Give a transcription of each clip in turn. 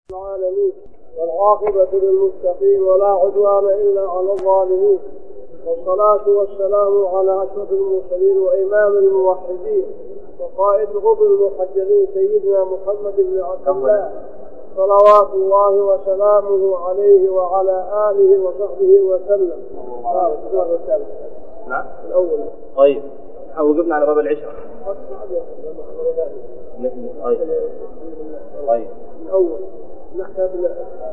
العالمين والعاقبة للمتقين ولا عدوان إلا على الظالمين، والصلاة والسلام على أشرف المرسلين وإمام الموحدين وقائد غر المحجلين سيدنا محمد بن عبد الله صلوات الله وسلامه عليه وعلى آله وصحبه وسلم. نعم الأول. طيب وقفنا على باب العشرة. طيب الأول نحن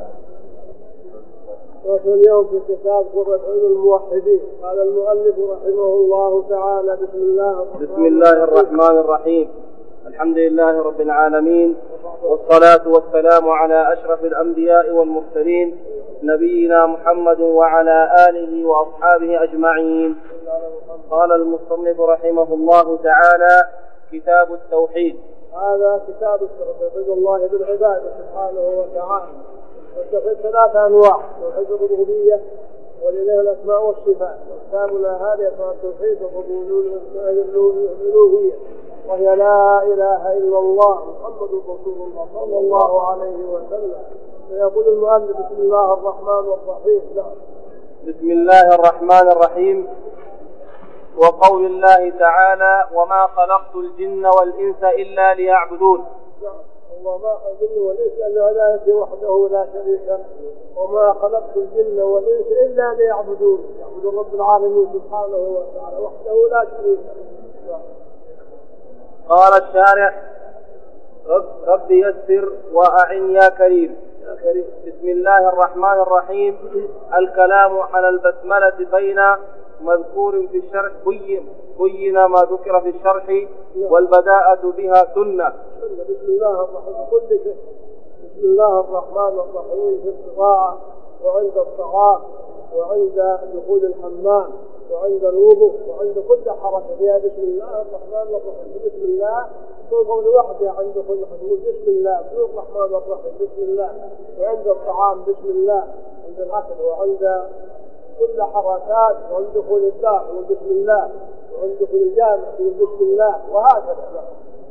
اليوم في كتاب قرة عين الموحدين. قال المؤلف رحمه الله تعالى: بسم الله الرحمن الرحيم. الحمد لله رب العالمين، والصلاة والسلام على أشرف الأنبياء والمرسلين نبينا محمد وعلى آله وأصحابه أجمعين. قال المصنف رحمه الله تعالى: كتاب التوحيد. هذا كتاب توحيد الله بالعبادة سبحانه وتعالى. والتوحيد ثلاثة أنواع: توحيد الربوبية ولله الأسماء والصفات. وكتابنا هذا يسمى توحيد الألوهية، وهي لا إله إلا الله محمد رسول الله صلى الله عليه وسلم. فيقول المؤلف: بسم الله الرحمن الرحيم. بسم الله الرحمن الرحيم. وقول الله تعالى: وما خلقت الجن والإنس إلا ليعبدون. وما خلقت الجن والإنس إلا لله وحده لا شريك له. وما خلقت الجن والإنس إلا ليعبدون، يعبد رب العالمين سبحانه وتعالى وحده لا شريك له. قال الشارح: رب يسر وأعن يا كريم. بسم الله الرحمن الرحيم. الكلام على البسملة بين مذكور في الشرح بين ما ذكر في الشرح، والبداءة بها سنة. بسم الله الرحمن كل شيء. بسم الله الرحمن الرحيم في القراءة وعند الطعام وعند دخول الحمام وعند الوضوء وعند كل حركة فيها بسم الله الرحمن الرحيم. بسم الله تقول لوحدها عند كل حدود بسم الله، بدون الرحمن الرحيم بسم الله. وعند الطعام بسم الله، عند الأكل وعند كل حركات، وعند دخول الدار بسم الله، وعند دخول الجامع بسم الله، وهكذا.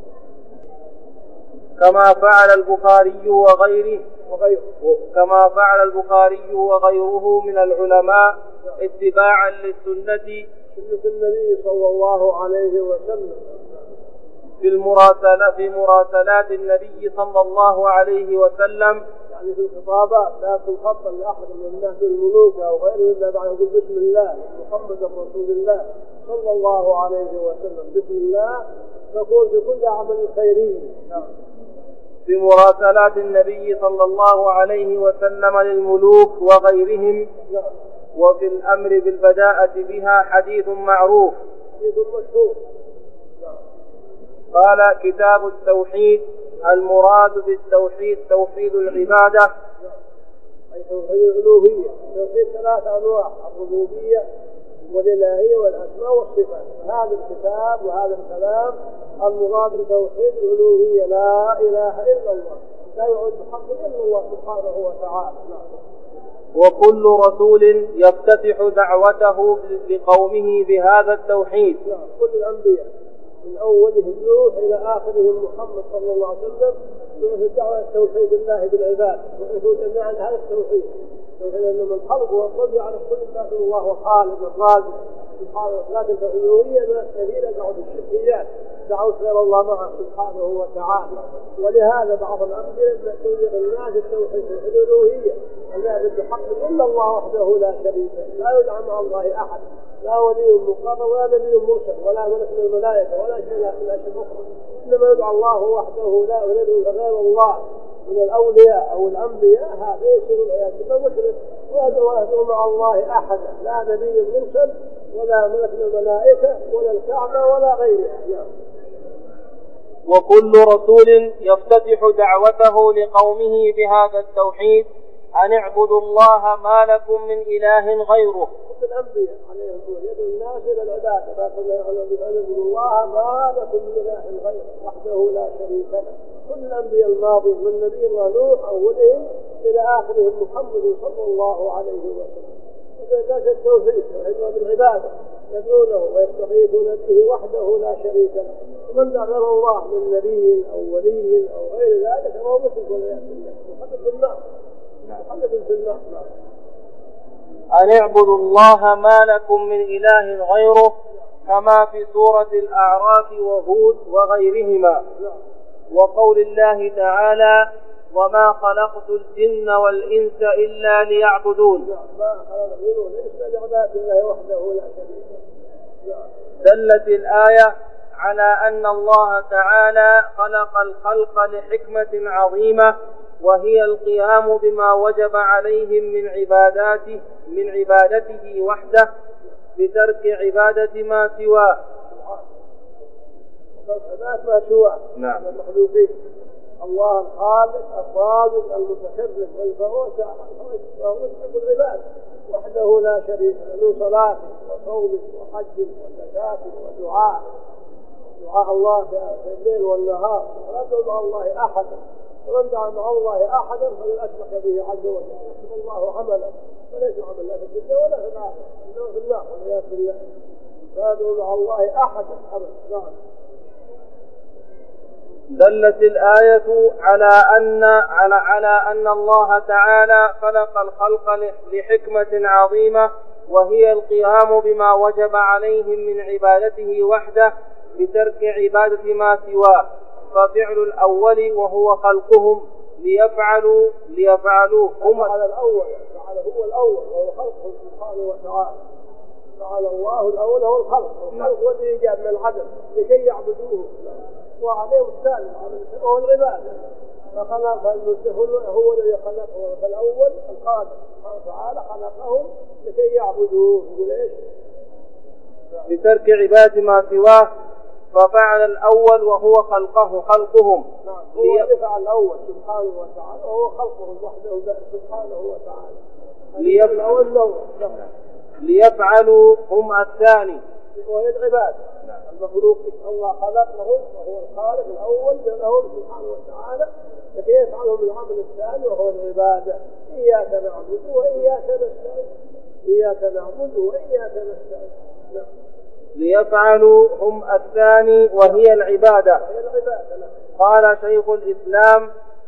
كما فعل البخاري وغيره من العلماء اتباعا للسنة سنة النبي صلى الله عليه وسلم في مراسلات النبي صلى الله عليه وسلم، يعني في الخطابات. لا تنخط لأحد من الناس الملوك أو غيره إلا بعد يقول بسم الله محمد رسول الله صلى الله عليه وسلم. بسم الله تكون في كل عمل خيري. في مراسلات النبي صلى الله عليه وسلم للملوك وغيرهم. وفي الأمر بالبداءة بها حديث معروف. مشهور. قال: كتاب التوحيد. المراد بالتوحيد توحيد العبادة، أي توحيد الألوهية. توحيد ثلاثة أنواع: الربوبية والإلهية والأسماء والصفات. هذا الكتاب وهذا الكلام المراد بتوحيد الألوهية، لا إله إلا الله، لا يعبد بحق إلا الله سبحانه وتعالى. وكل رسول يفتتح دعوته لقومه بهذا التوحيد. كل الأنبياء من أولهم نوح إلى آخرهم محمد صلى الله عليه وسلم يعطي دعوة توحيد الله بالعباد، ويعطوا جميعا هذا التوحيد. توحيد أن من الخلق والرب يعرف كل الناس الله خالق الرازق سبحانه وتعالى. لكن الألوهية ناس كثيرة دعوا بالشركيات، دعوا غير الله معه سبحانه وتعالى. ولهذا بعض الأنبياء يبلغ الناس التوحيد الألوهية، أن لا يعبد بحق إلا الله وحده لا شريك له، لا يدعى مع الله أحد، لا ولي مقرب ولا نبي مرسل ولا ملك من الملائكة ولا شيء من الأشياء الأخرى، إنما يدعى الله وحده لا يدعو غير الله من الأولياء أو الأنبياء. هذا يصير العياذ بالله مشرك، ويدعو مع الله أحدا، لا نبي مرسل ولا ملك من الملائكة ولا الكعبة ولا غيرها. وكل رسول يفتتح دعوته لقومه بهذا التوحيد: أن اعبدوا الله ما لكم من إله غيره. كل الأنبياء عليهم يدعو الناس إلى العبادة، فقل أن اعبدوا الله ما لكم من إله غيره وحده لا شريك له. كل الأنبياء الماضين من نبي الله نوح أولهم إلى آخرهم محمد صلى الله عليه وسلم. هذا التوحيد توحيد بالعبادة، يدعونه ويستغيثون به وحده لا شريك له. ومن دعا غير الله من نبي أو ولي أو غير ذلك فهو مشرك والعياذ بالله. في النار مخلد في النار. أن اعبدوا الله ما لكم من إله غيره كما في سورة الأعراف وهود وغيرهما. وقول الله تعالى وما خلقت الجن والإنس إلا ليعبدون. ما خلقت الجن والإنس لعبادة الله وحده لا شريك له. دلت الآية على أن الله تعالى خلق الخلق لحكمة عظيمة وهي القيام بما وجب عليهم من عبادته وحده بترك عبادة ما سواه. ما سواه. نعم. المخلوقين الله الخالق الرازق المتكرم فهو يحب العباد وحده لا شريك له من صلاة وصوم وحج وزكاة ودعاء الله في الليل والنهار لا تدعو مع الله أحدا ومن دعا مع الله أحدا فقد أشرك به عز وجل يحب الله عملا فليس عمل لا في الدنيا ولا في الآخرة إنه في النار والعياذ بالله لا تدعو مع الله أحدا أبدا. نعم. دلت الآية على أن الله تعالى خلق الخلق لحكمة عظيمة وهي القيام بما وجب عليهم من عبادته وحده بترك عبادة ما سواه. ففعل الأول وهو خلقهم ليفعلوه هم على الأول فعل هو الأول وهو خلقه سبحانه وتعالى. فعل الله الأول هو الخلق هو الذي إيجاد من العدم لكي يعبدوه وعليهم الثاني وهو العبادة. فخلق هو الذي خلقه فالأول الخالق سبحانه وتعالى خلقهم لكي يعبدوه. يقول إيش؟ بترك عبادة ما سواه. ففعل الأول وهو خلقهم. نعم. هو اللي فعل الأول سبحانه وتعالى وهو خلقهم وحده سبحانه وتعالى. ليفعلوا هم الثاني وهي العبادة. المخلوق الله خلقهم وهو الخالق الأول لهم سبحانه وتعالى لكي يفعلهم العمل الثاني وهو العبادة. إياك نعبد وإياك نستعين. إياك نعبد وإياك نستعين. نعم. ليفعلوا هم الثاني وهي العبادة. قال شيخ الإسلام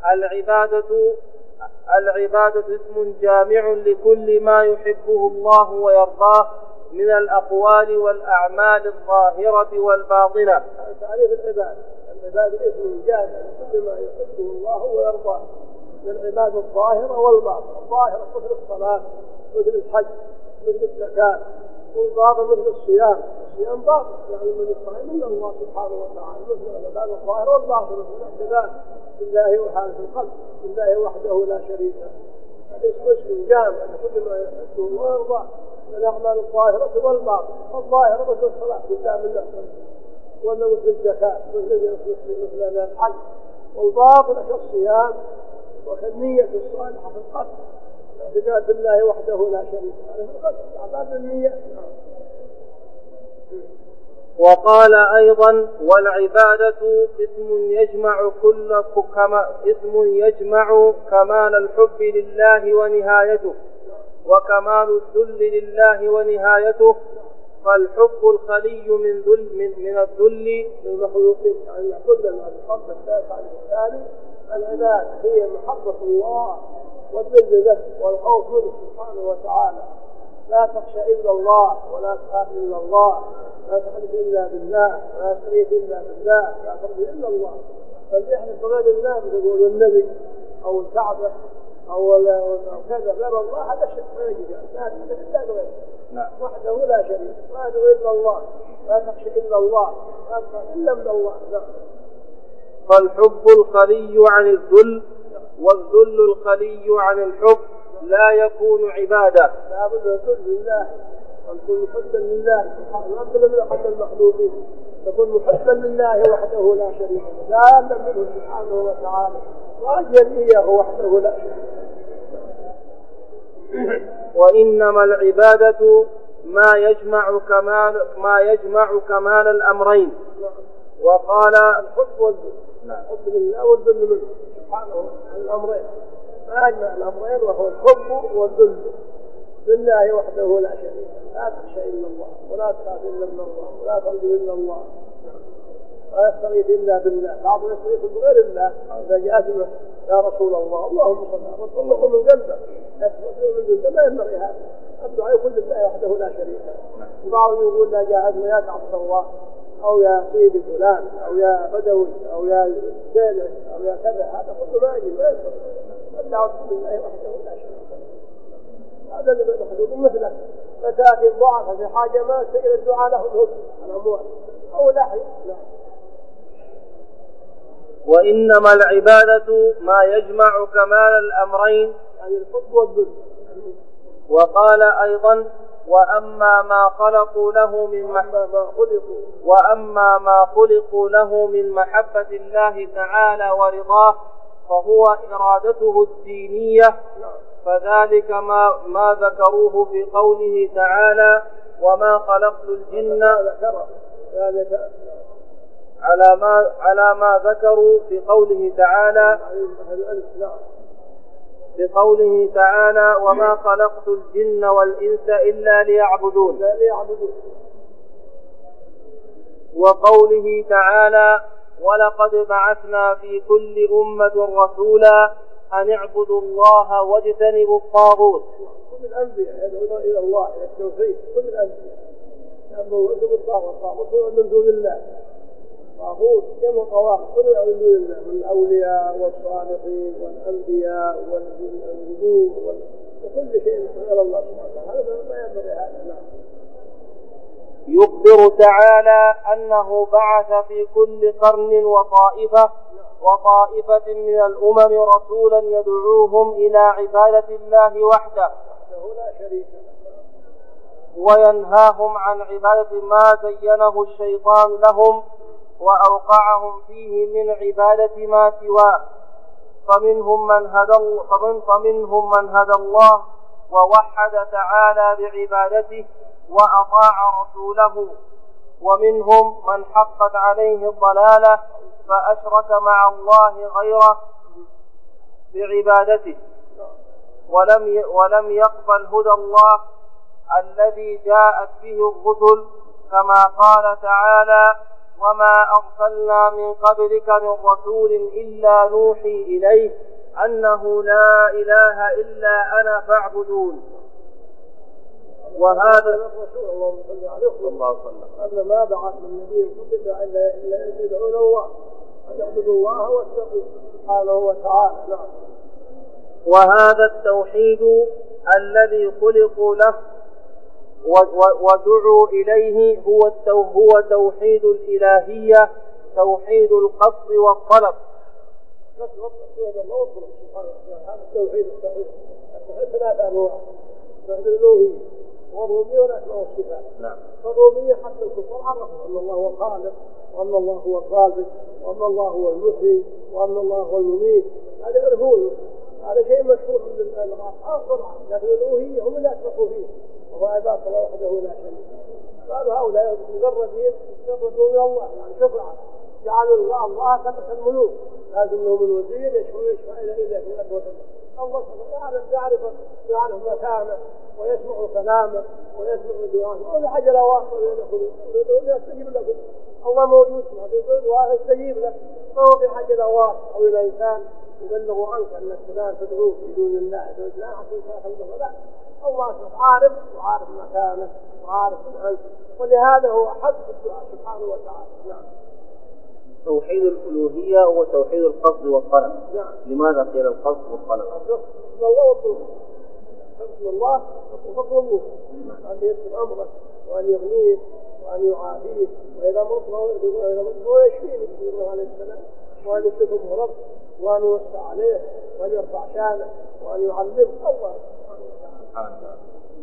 العبادة اسم جامع لكل ما يحبه الله ويرضاه من الأقوال والأعمال الظاهرة والباطنة. تعريف العبادة اسم جامع لكل ما يحبه الله ويرضاه من العبادة الظاهرة والباطنة. الظاهرة مثل الصلاة مثل الحج مثل الزكاة والباطن مثل الصيام باطن يعني من الصائم من الله سبحانه وتعالى مثل العبادة الظاهرة والباطنة مثل الاعتداء بالله وحالة القلب بالله وحده لا شريك له. هذا اسم جامع لكل ما يحبه الله ويرضاه من الأعمال الظاهرة والباطنة. الظاهرة مثل الصلاة بالله من الناس ولا مثل الزكاة مثل الحج والباطنة كالصيام وكالنية الصالحة في القلب اعتقاد بالله وحده لا شريك له في القلب أعمال النية. وقال أيضا والعبادة اسم يجمع كمال الحب لله ونهايته وكمال الذل لله ونهايته. فالحب الخلي من الذل للمخلوقين يعني كل الحب الثالث عن الثاني العبادة هي محبة الله والذل له والخوف منه سبحانه وتعالى. لا تخشى إلا الله ولا تخاف إلا الله لا تحلف إلا بالله ولا تستغيث إلا بالله لا ترجو إلا الله. فليحلف بغير الله يقول النبي أو الكعبة أو كذا غير الله هذا شرك ما يجوز. لا تحلف إلا بغيره وحده لا شريك لا تدعو إلا الله لا تخشى إلا الله لا تخاف إلا من الله. فالحب الخلي عن الذل والذل الخلي عن الحب لا يكون عبادة. لا بد أن تكون لله أن تكون محبا لله سبحانه وتعالى من أحد المخلوقين تكون محبا لله وحده لا شريك له لا أن منه سبحانه وتعالى وأجل إياه وحده لا شريك له. وإنما العبادة ما يجمع كمال الأمرين. وقال الحب والذل الحب لله والذل منه سبحانه وتعالى الأمرين ما أجمع الأمرين وهو الحب والذل لله وحده لا شريك لا تخشى إلا الله ولا تخاف إلا من الله ولا ترجو إلا الله. لا يستغيث إلا بالله، بعضهم يستغيث بغير الله. إذا جاءتنا يا رسول الله اللهم صل على رسول الله من قلبه من قلبه ما ينبغي هذا. الدعاء يكون لله وحده لا شريك له. وبعضهم يقول لا جاءتنا يا عبد الله أو يا سيدي فلان أو يا بدوي أو يا سالم أو يا كذا، هذا كله ما يجي ما ينبغي. الدعوة لله وحده لا شريك له. هذا اللي مخلوق مثله مساكين ضعفة في حاجة ما سئل الدعاء لهم الأموال أو لحي. وإنما العبادة ما يجمع كمال الأمرين، يعني الحب والذل. وقال أيضا وأما ما خلقوا له من محبة الله تعالى ورضاه فهو إرادته الدينية، فذلك ما ذكروه في قوله تعالى وما خلقت الجن على ما ذكروا في قوله تعالى وما خلقت الجن والإنس إلا ليعبدون، وقوله تعالى ولقد بعثنا في كل أمة رسولا أن اعبدوا الله واجتنبوا الطاغوت. كل الأنبياء يدعون إلى الله إلى التوحيد، كل الأنبياء يدعون الطاغوت من دون الله. طاغوت جمع طواغيت كل من دون الله من الأولياء والصالحين والأنبياء والنبوة وكل شيء غير الله سبحانه. هذا ما ينبغي هذا. يخبر تعالى أنه بعث في كل قرن وطائفة من الأمم رسولا يدعوهم إلى عبادة الله وحده لا شريك وينهاهم عن عبادة ما زينه الشيطان لهم وأوقعهم فيه من عبادة ما سواه. فمنهم من هدى الله ووحد تعالى بعبادته وأطاع رسوله، ومنهم من حقت عليه الضلالة فأشرك مع الله غيره بعبادته ولم يقبل هدى الله الذي جاءت به الرسل، كما قال تعالى وما أرسلنا من قبلك من رسول إلا نوحي إليه أنه لا إله إلا أنا فاعبدون. وهذا الرسول اللهم صل عليه وسلم أن ما بعث من نبي إلا يدعون الله أن يعبدوا الله واتقوا سبحانه وتعالى. نعم. وهذا التوحيد الذي خلقوا له ودعوا إليه هو توحيد الإلهية، توحيد القصد والطلب. هذا التوحيد الصحيح. التوحيد ثلاثة أنواع: توحيد الألوهية والربوبية والأسماء والصفات. نعم. الربوبية حتى الكفار عرفوا أن الله هو الخالق وأن الله هو الرازق وأن الله هو المحيي وأن الله هو المميت. هذا الربوبية، هذا شيء مشهور من الأصحاب طبعا، لكن الألوهية هم اللي أشركوا فيه وهو عبادة الله وحده لا شريك له. قالوا هؤلاء مجردين يقربون من الله، يعني شفعة، جعلوا الله كمثل الملوك، لازم له من وزير يشفع إليه في الأكوة. الله سبحانه يعرف مكانه ويسمع كلامه ويسمع دعاءه، ولا حاجة لا واصل يستجيب لكم. الله موجود سبحانه ويستجيب لك، ما هو بحاجة لا واصل أو إلى إنسان يبلغ عنك أنك فلان تدعوه بدون الله لا حقيقة. لا، الله عارف وعارف مكانه وعارف من أنت، ولهذا هو حق الدعاء سبحانه وتعالى. نعم. توحيد الألوهية هو توحيد القصد والطلب. نعم. لماذا قيل القصد والطلب؟ الله والطلب. حسن الله وفضله أن يسر أمرك وأن يغنيك وأن يعافيك، وإذا مطلع ويشفيك بإذنه عليه السلام، وأن يكتب مرض وأن يوسع عليه وأن يرفع شانه وأن يعلمك الله سبحانه وتعالى.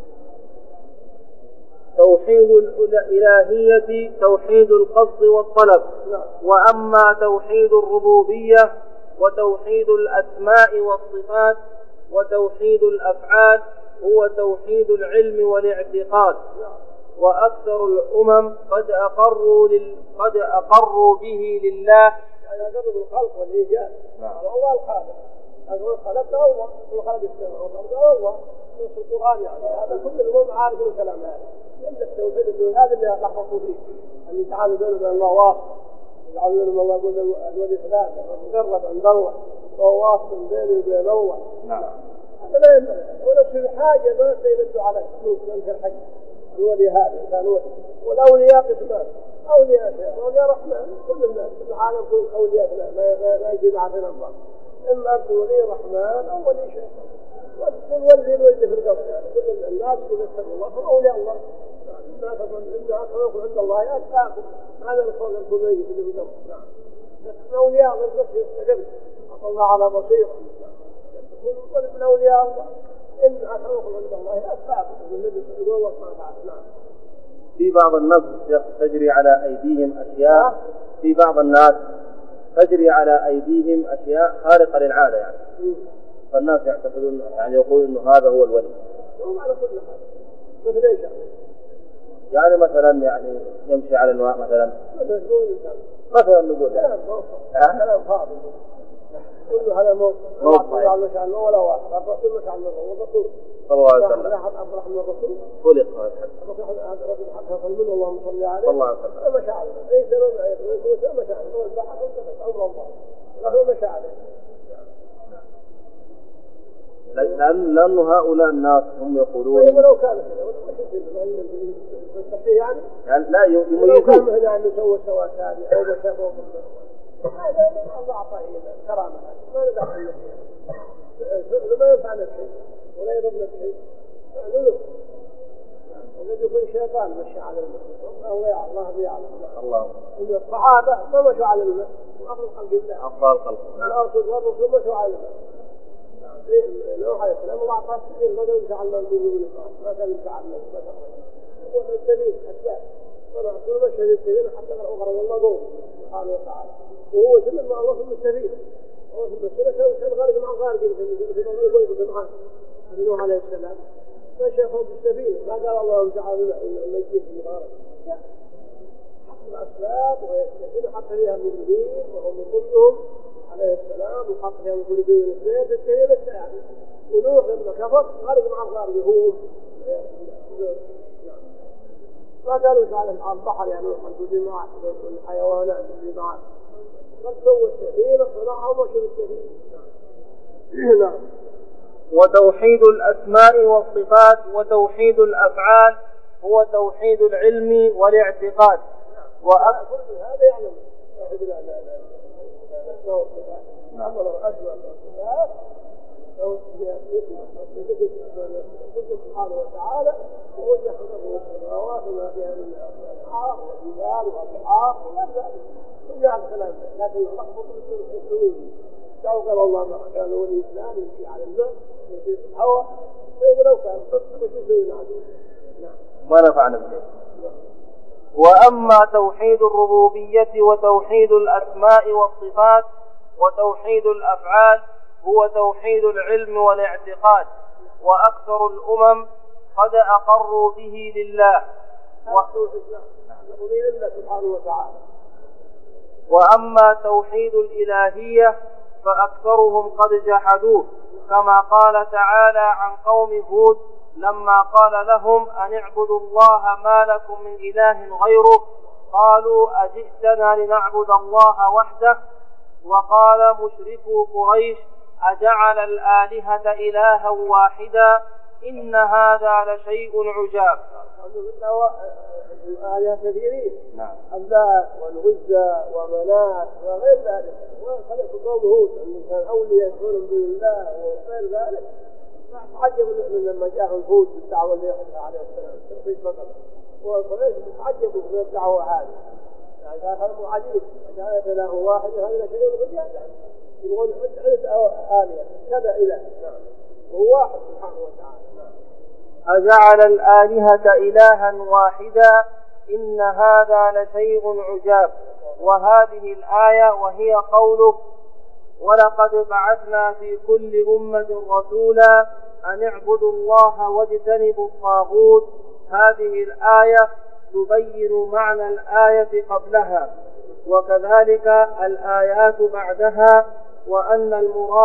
توحيد الإلهية توحيد القصد والطلب. وأما توحيد الربوبية وتوحيد الأسماء والصفات وتوحيد الأفعال هو توحيد العلم والاعتقاد. وأكثر الأمم قد أقروا به لله، يعني أقروا بالخلق والإيجاد. الله الخالق، أقول خلقنا الله وخلق السماء والأرض الله في القرآن. يعني هذا كل الأمم عارف الكلام هذا. عند التوحيد هذا اللي لخبطوا فيه، اللي تعالوا بينه وبين الله واصل يعلمهم الله يقول الولي ثلاثة مقرب عند الله وهو واصل بيني وبين الله. نعم. هذا لا ينبغي ونفس الحاجة ما سيرد على من الحج الولي هذا كان ولي. والأولياء قسمان أولياء شيخ وأولياء رحمن. كل الناس في العالم كل أولياء ما يجيب عدنا الله. إما أنت ولي رحمن أو ولي شيخ. والولي الولي في القبر يعني كل الناس إذا اتقوا الله هم أولياء الله. الناس إنها أكرمكم عند الله أتقاكم. هذا القول الكلي اللي في القبر. نعم. لكن أولياء الله نفسه يستقبل الله على بصيرة. كل من أولياء الله إن أكرمكم عند الله أتقاكم. والنبي صلى الله عليه وسلم. نعم. في بعض الناس تجري على أيديهم أشياء في بعض الناس تجري على أيديهم أشياء خارقة للعادة يعني. فالناس يعتقدون يعني يقولون إنه هذا هو الولي. هم على كل حال. مثل إيش يعني مثلا يعني يمشي على الماء مثلا نقول كلام فاضي كله هذا موصف على شأنه ولا واحد. الرسول مش على الرسول صلى الله عليه وسلم. لا أحد أفرح من الرسول خلق هذا الرسول حتى من اللهم صل عليه صلى الله عليه وسلم. مشى عليه أي سبب مشى عليه هو البحث وانتبه أمر الله له مشى عليه. لأنه هؤلاء الناس هم يقولون طيب لو كان كذا وش يصير يعني لا يميزون لو كان مثلا أن نسوي السوات هذه أو بشافوا هذا الله أعطاه كرامة ما ندخل فيها ما ينفعنا بشيء ولا يضرنا بشيء فعلوا وقد يكون شيطان مشي على الماء الله يعلم الله إن الصحابة ما مشوا على الماء وأفضل خلق الله أفضل خلق والرسول مشوا على الماء. نوح عليه السلام الله أعطاه السبيل ما كان يمشي على الماء ما كان يمشي على الماء هو السبيل أسباب كل مشي في السبيل حتى لو أغرق الله قوم سبحانه وتعالى وهو سنة ما الله في السبيل هو في السنة كان غارق مع غارقين مثل ما يقول معه نوح عليه السلام مشى فوق السبيل ما قال الله تعالى نجيه من غارق لا حق الأسباب ويستفيد حق فيها المؤمنين وهم كلهم عليه السلام وحق فيها من كل دين اثنين في السبيل الساعة ونوح لما كفر غارق مع الغارق هو ما قالوا على البحر يعني الحمد لله مع الحيوانات اللي معه قد سووا السفينة صنعها ومشوا السفينة. نعم. وتوحيد الأسماء والصفات وتوحيد الأفعال هو توحيد العلم والاعتقاد. كل هذا يعلم توحيد الأسماء والصفات. أما الأسماء والصفات قلت سبحانه وتعالى هو اللي خلق السماوات وما فيها من أنهار وجبال وأبحار وغير ذلك كل هذا الكلام لكن اللخبط الحلول قال الله ما كان ولي الإسلام يمشي على الماء ويمشي في الهواء طيب لو كان وش يسوي نعم ما نفعنا بشيء. وأما توحيد الربوبية وتوحيد الأسماء والصفات وتوحيد الأفعال هو توحيد العلم والاعتقاد وأكثر الأمم قد أقروا به لله سبحانه وتعالى. وأما توحيد الإلهية فأكثرهم قد جحدوه كما قال تعالى عن قوم هود لما قال لهم أن اعبدوا الله ما لكم من إله غيره قالوا أجئتنا لنعبد الله وحده. وقال مشركو قريش أجعل الآلهة إلها واحدا إن هذا لشيء عجاب. الآلهة كثيرين نعم. اللات والعزى ومنات وغير ذلك وخلق قوم هود أن كان أولياء يدعون بالله وغير ذلك تعجبوا من لما جاءهم هود بالدعوة اللي يحدثها عليه السلام توحيد فقط وقريش تعجبوا من الدعوة هذه يعني قال هذا عجيب جعلت له واحد هذا شيء عجاب يقول عدة آلهة كذا إله وهو واحد سبحانه وتعالى. أجعل الآلهة إلها واحدا إن هذا لشيء عجاب. وهذه الآية وهي قوله ولقد بعثنا في كل أمة رسولا أن اعبدوا الله واجتنبوا الطاغوت. هذه الآية تبين معنى الآية قبلها وكذلك الآيات بعدها وأن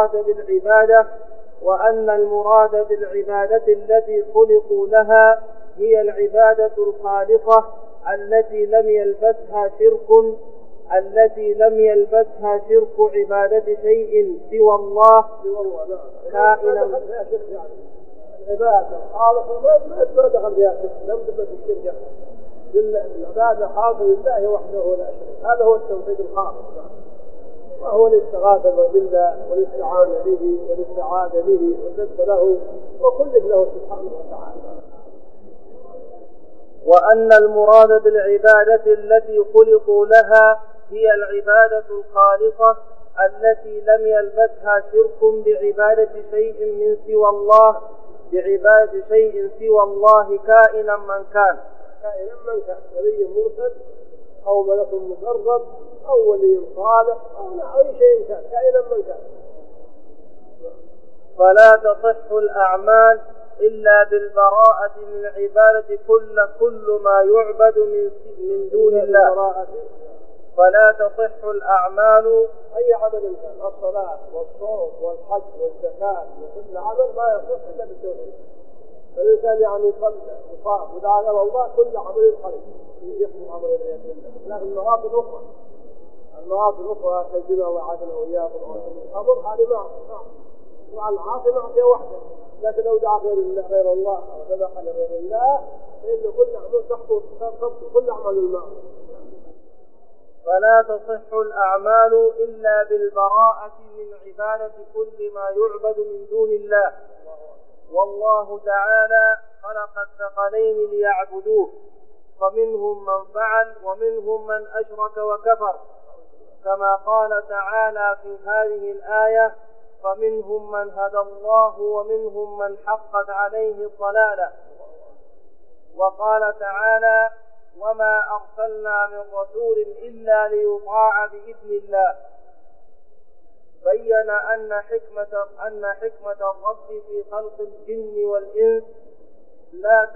المراد بالعبادة التي خلقوا لها هي العبادة الخالصة التي لم يلبسها شرك التي لم يلبسها شرك عبادة شيء سوى الله كائنا. العبادة خالصة ما دخل فيها شرك، لم تثبت الشرك. العبادة خالصة لله وحده لا شريك، هذا هو التوحيد الخالص، وهو الاستغاثة بالله والاستعانة به والاستعاذة به والصدق له وكله له سبحانه وتعالى. وأن المراد بالعبادة التي خلقوا لها هي العبادة الخالصة التي لم يلبسها شرك بعبادة شيء سوى الله كائنا من كان، نبي مرسل أو ملك مقرب أو ولي صالح أو أي شيء كان، كائنا من كان. فلا تصح الأعمال إلا بالبراءة من عبادة كل ما يعبد من دون الله. فلا تصح الأعمال، أي عمل كان، الصلاة والصوم والحج والزكاة وكل عمل ما يصح إلا بالتوحيد. فالإنسان يعني يصلي وصام ودعا إلى الله كل عمل خير يحمل عمل العياذ بالله. لكن المعاصي الأخرى كالزنا وعدنا وإياكم والخمر هذه معصية، وعلى العاصي معصية واحدة. لكن لو دعا غير الله أو ذبح لغير الله فإن كل عمل تحبط كل عمل المعصية. فلا تصح الأعمال إلا بالبراءة من عبادة كل ما يعبد من دون الله. والله تعالى خلق الثقلين ليعبدوه، فمنهم من فعل ومنهم من أشرك وكفر، كما قال تعالى في هذه الآية: فمنهم من هدى الله ومنهم من حقت عليه الضلالة. وقال تعالى: وما أرسلنا من رسول إلا ليطاع بإذن الله. بين أن حكمة الرب في خلق الجن والإنس لا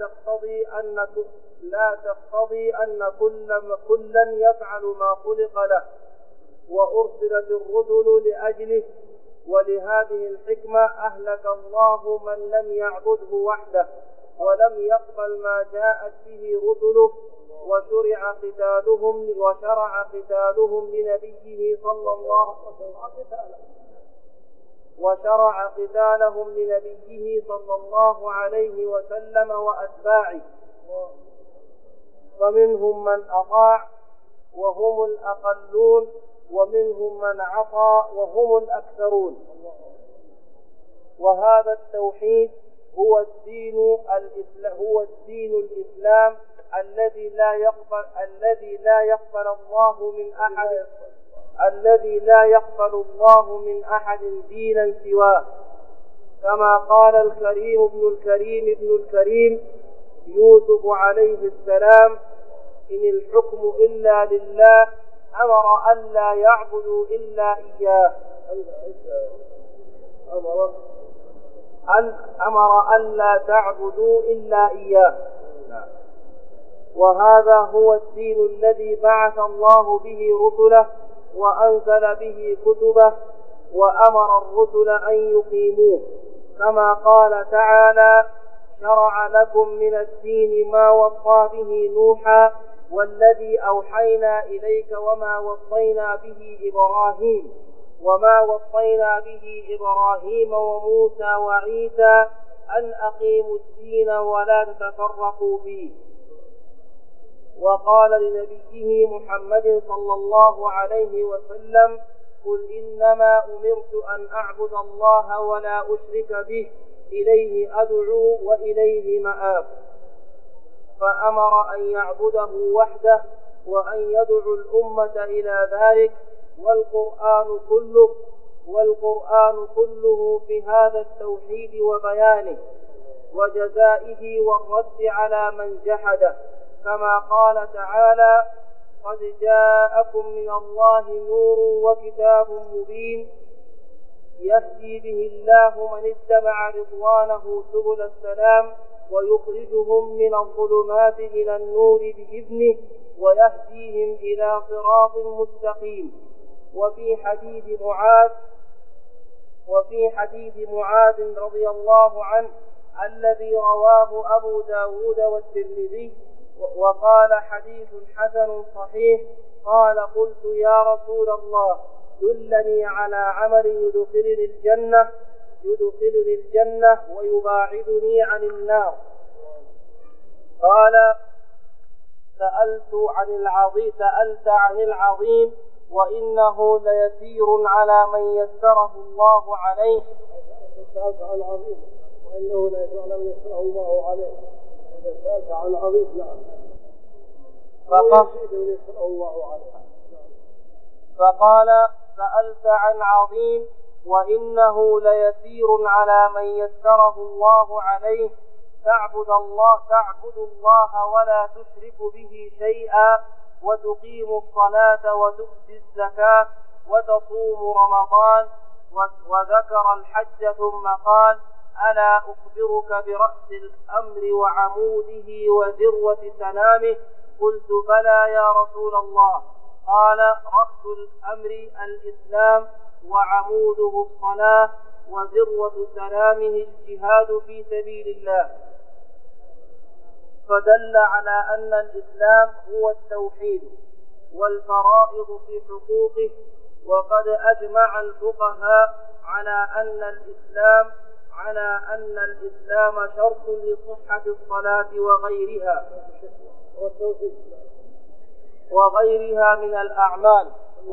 تقتضي أن كلا يفعل ما خلق له، وأرسلت الرسل لأجله. ولهذه الحكمة أهلك الله من لم يعبده وحده ولم يقبل ما جاءت به رسله، وشرع قتالهم لنبيه صلى الله عليه وسلم وأتباعه. فمنهم من أطاع وهم الأقلون، ومنهم من عصى وهم الأكثرون. وهذا التوحيد هو الدين الإسلام الذي لا يقبل الله من أحد دينا سواه، كما قال الكريم ابن الكريم يوسف عليه السلام: إن الحكم إلا لله أمر أن لا يعبدوا إلا إياه. أمر أن لا تعبدوا إلا إياه. وهذا هو الدين الذي بعث الله به رسله وأنزل به كتبه، وأمر الرسل أن يقيموه، كما قال تعالى: شرع لكم من الدين ما وصى به نوحا والذي أوحينا إليك وما وصينا به إبراهيم وموسى وعيسى أن أقيموا الدين ولا تتفرقوا فيه. وقال لنبيه محمد صلى الله عليه وسلم: قل إنما أمرت أن أعبد الله ولا أشرك به، إليه أدعو وإليه مآب. فأمر أن يعبده وحده وأن يدعو الأمة إلى ذلك. والقرآن كله في هذا التوحيد وبيانه وجزائه والرد على من جحده، كما قال تعالى: قد جاءكم من الله نور وكتاب مبين يهدي به الله من اتبع رضوانه سبل السلام ويخرجهم من الظلمات إلى النور بإذنه ويهديهم إلى صراط مستقيم. وفي حديث معاذ رضي الله عنه الذي رواه أبو داود والترمذي وقال حديث حسن صحيح. قال قلت يا رسول الله دلني على عمل يدخلني الجنة ويباعدني عن النار. قال سألت عن العظيم وإنه ليسير على من يسره الله عليه. سألت عن العظيم وإنه ليسير على من يسره الله عليه. سألت عن العظيم فقال سألت عن عظيم وإنه ليسير على من يسره الله عليه. تعبد الله ولا تشرك به شيئا وتقيم الصلاة وتؤتي الزكاة وتصوم رمضان. وذكر الحج ثم قال ألا أخبرك برأس الأمر وعموده وذروة سنامه؟ قلت بلى يا رسول الله. قال رأس الأمر الإسلام وعموده الصلاة وذروة سنامه الجهاد في سبيل الله. فدل على أن الإسلام هو التوحيد والفرائض في حقوقه. وقد أجمع الفقهاء على أن الإسلام شرط لصحة الصلاة وغيرها من الأعمال.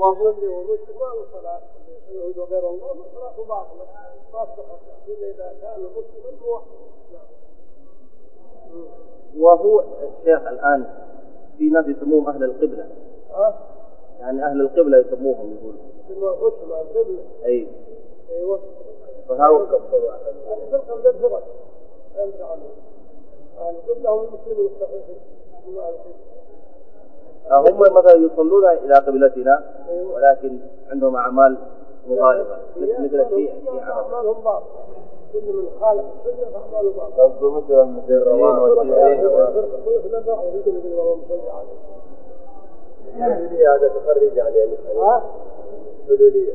وهو الشيخ الآن في ناس يسموهم أهل القبلة. يعني أهل القبلة يسموهم يقولوا أي أيوة. فهاو هم مثلا يصلون إلى قبلتنا ولكن عندهم أعمال مغالبة مثل الشيعة. أعمالهم باطلة. كل من خالف السنة فأعماله باطلة. قصده مثل المسيحيين والشيعيين. الحلولية هذا تخرج عن يعني حلولية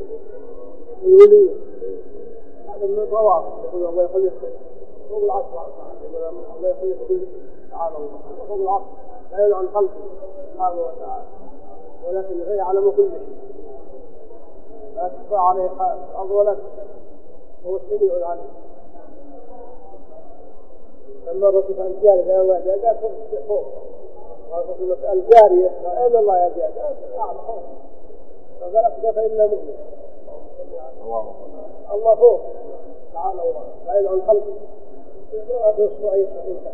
هذا من الروافض. يقول الله يخلص فوق العصر الله يخلص كل شيء تعالى الله فوق العصر لا يلعن خلقه سبحانه وتعالى ولكن هي يعلم كل شيء لا تخفى عليه الأرض ولا تسمع هو السميع العليم. لما الرسول عن الجارية قال الله جاء فوق قال مسألة الجارية أين الله يا جاء قال فوق فقالت فإنه مؤمن الله فوق تعالى الله لا يلعن خلقه لا تصفى أي صحيح.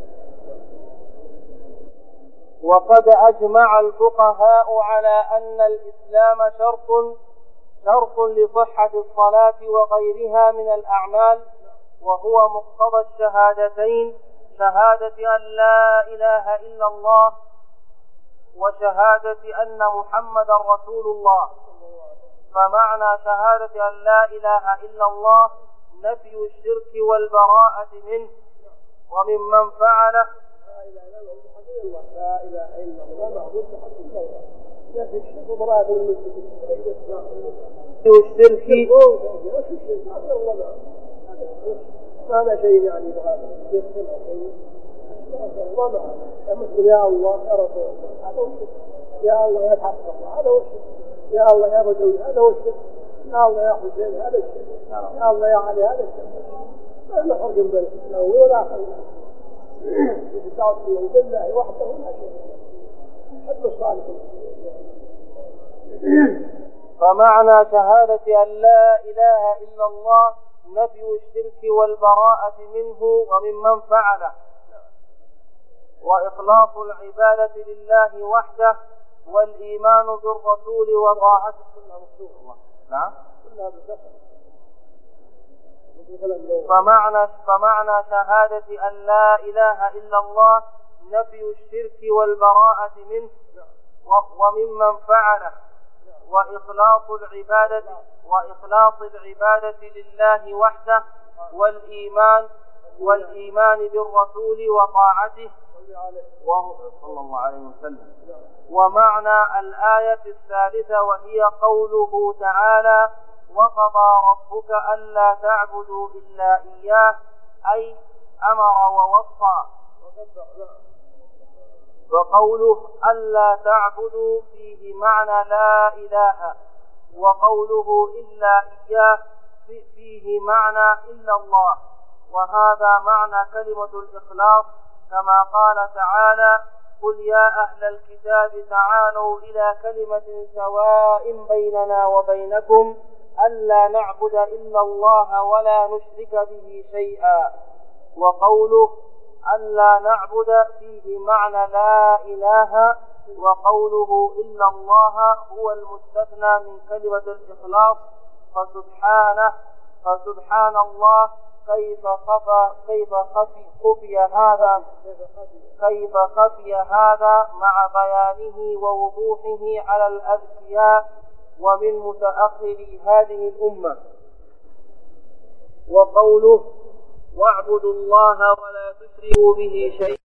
وقد أجمع الفقهاء على أن الإسلام شرط لصحة الصلاة وغيرها من الأعمال. وهو مقتضى الشهادتين شهادة أن لا إله إلا الله وشهادة أن محمد رسول الله. فمعنى شهادة أن لا إله إلا الله نفي الشرك والبراءة منه وممن فعله. لا إله إلا الله معبود بحق الله نفي الشرك وبراءة من المشركين. ما أنا شيء يعني بهذا يفصل شيء ما معه مثل يا الله يا رسول الله هذا هو الشرك. يا الله يا حق الله هذا هو الشرك. يا الله يا رجل هذا هو الشرك. يا الله يا حسين هذا الشرك. يا الله يا علي هذا الشرك. ما نفرق بين الشرك الأول والآخر. تعصي بالله وحده لا شريك له حب الصالحين. فمعنى شهادة أن لا إله إلا الله نفي الشرك والبراءة منه وممن فعله وإخلاص العبادة لله وحده والإيمان بالرسول وطاعته. نعم. فمعنى شهادة أن لا إله إلا الله نفي الشرك والبراءة منه وممن فعله وإخلاص العبادة لله وحده والإيمان بالرسول وطاعته صلى الله عليه وسلم. ومعنى الآية الثالثة وهي قوله تعالى وقضى ربك ألا تعبدوا إلا إياه أي أمر ووصى. وقوله ألا تعبدوا فيه معنى لا إله، وقوله إلا إياه فيه معنى إلا الله، وهذا معنى كلمة الإخلاص، كما قال تعالى: قل يا أهل الكتاب تعالوا إلى كلمة سواء بيننا وبينكم ألا نعبد إلا الله ولا نشرك به شيئا. وقوله ألا نعبد فيه معنى لا إله، وقوله إلا الله هو المستثنى من كلمة الإخلاص. فسبحان الله كيف خفي هذا مع بيانه ووضوحه على الأذكياء ومن متأخري هذه الأمة. وقوله واعبدوا الله ولا تشركوا به شيئا